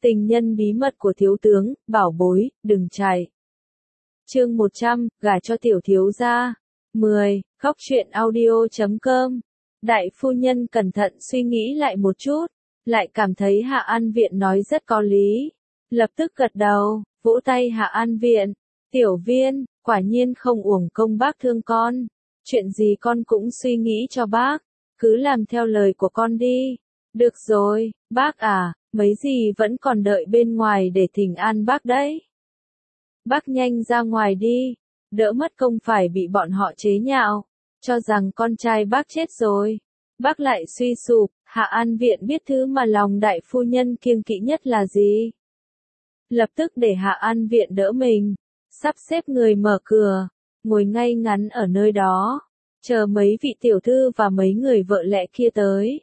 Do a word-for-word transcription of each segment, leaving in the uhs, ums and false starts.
Tình nhân bí mật của thiếu tướng, bảo bối, đừng chạy. Chương một trăm, gả cho tiểu thiếu gia. mười. Khóc chuyện audio chấm com. Đại phu nhân cẩn thận suy nghĩ lại một chút, lại cảm thấy Hạ An Viện nói rất có lý. Lập tức gật đầu, vỗ tay Hạ An Viện. Tiểu Viên, quả nhiên không uổng công bác thương con. Chuyện gì con cũng suy nghĩ cho bác, cứ làm theo lời của con đi. Được rồi, bác à, mấy gì vẫn còn đợi bên ngoài để thỉnh an bác đấy. Bác nhanh ra ngoài đi, đỡ mất công phải bị bọn họ chế nhạo, cho rằng con trai bác chết rồi. Bác lại suy sụp. Hạ An Viện biết thứ mà lòng đại phu nhân kiêng kỵ nhất là gì. Lập tức để Hạ An Viện đỡ mình, sắp xếp người mở cửa, ngồi ngay ngắn ở nơi đó, chờ mấy vị tiểu thư và mấy người vợ lẽ kia tới.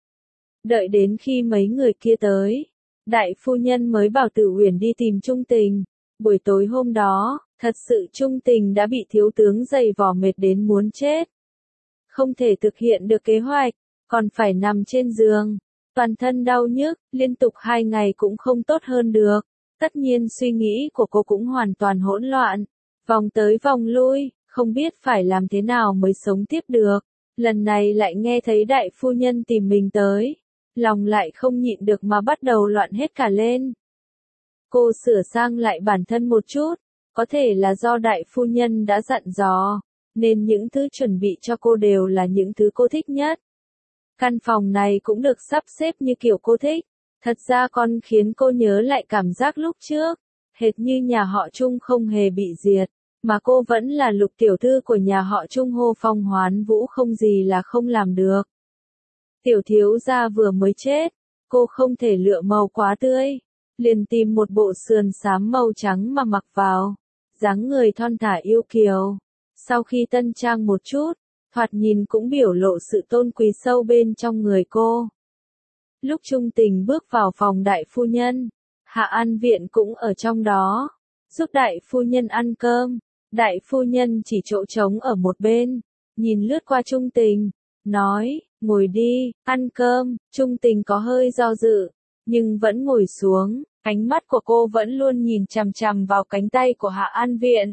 Đợi đến khi mấy người kia tới, đại phu nhân mới bảo Tử Uyển đi tìm Trung Tình. Buổi tối hôm đó, thật sự Trung Tình đã bị thiếu tướng giày vò mệt đến muốn chết. Không thể thực hiện được kế hoạch, còn phải nằm trên giường, toàn thân đau nhức, liên tục hai ngày cũng không tốt hơn được. Tất nhiên suy nghĩ của cô cũng hoàn toàn hỗn loạn, vòng tới vòng lui, không biết phải làm thế nào mới sống tiếp được. Lần này lại nghe thấy đại phu nhân tìm mình tới, lòng lại không nhịn được mà bắt đầu loạn hết cả lên. Cô sửa sang lại bản thân một chút, có thể là do đại phu nhân đã dặn dò, nên những thứ chuẩn bị cho cô đều là những thứ cô thích nhất. Căn phòng này cũng được sắp xếp như kiểu cô thích. Thật ra con khiến cô nhớ lại cảm giác lúc trước, hệt như nhà họ Trung không hề bị diệt, mà cô vẫn là Lục tiểu thư của nhà họ Trung, hô phong hoán vũ không gì là không làm được. Tiểu thiếu gia vừa mới chết, cô không thể lựa màu quá tươi, liền tìm một bộ sườn xám màu trắng mà mặc vào, dáng người thon thả yêu kiều. Sau khi tân trang một chút, thoạt nhìn cũng biểu lộ sự tôn quý sâu bên trong người cô. Lúc Trung Tình bước vào phòng đại phu nhân, Hạ An Viện cũng ở trong đó, giúp đại phu nhân ăn cơm. Đại phu nhân chỉ chỗ trống ở một bên, nhìn lướt qua Trung Tình, nói, ngồi đi, ăn cơm. Trung Tình có hơi do dự, nhưng vẫn ngồi xuống, ánh mắt của cô vẫn luôn nhìn chằm chằm vào cánh tay của Hạ An Viện.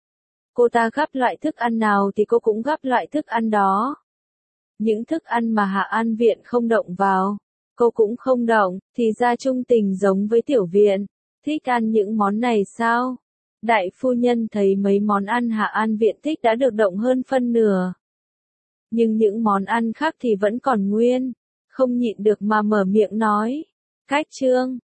Cô ta gắp loại thức ăn nào thì cô cũng gắp loại thức ăn đó. Những thức ăn mà Hạ An Viện không động vào, cô cũng không động, thì ra Trung Tình giống với Tiểu Viện, thích ăn những món này sao? Đại phu nhân thấy mấy món ăn Hạ An Viện thích đã được động hơn phân nửa. Nhưng những món ăn khác thì vẫn còn nguyên, không nhịn được mà mở miệng nói. Cách trương,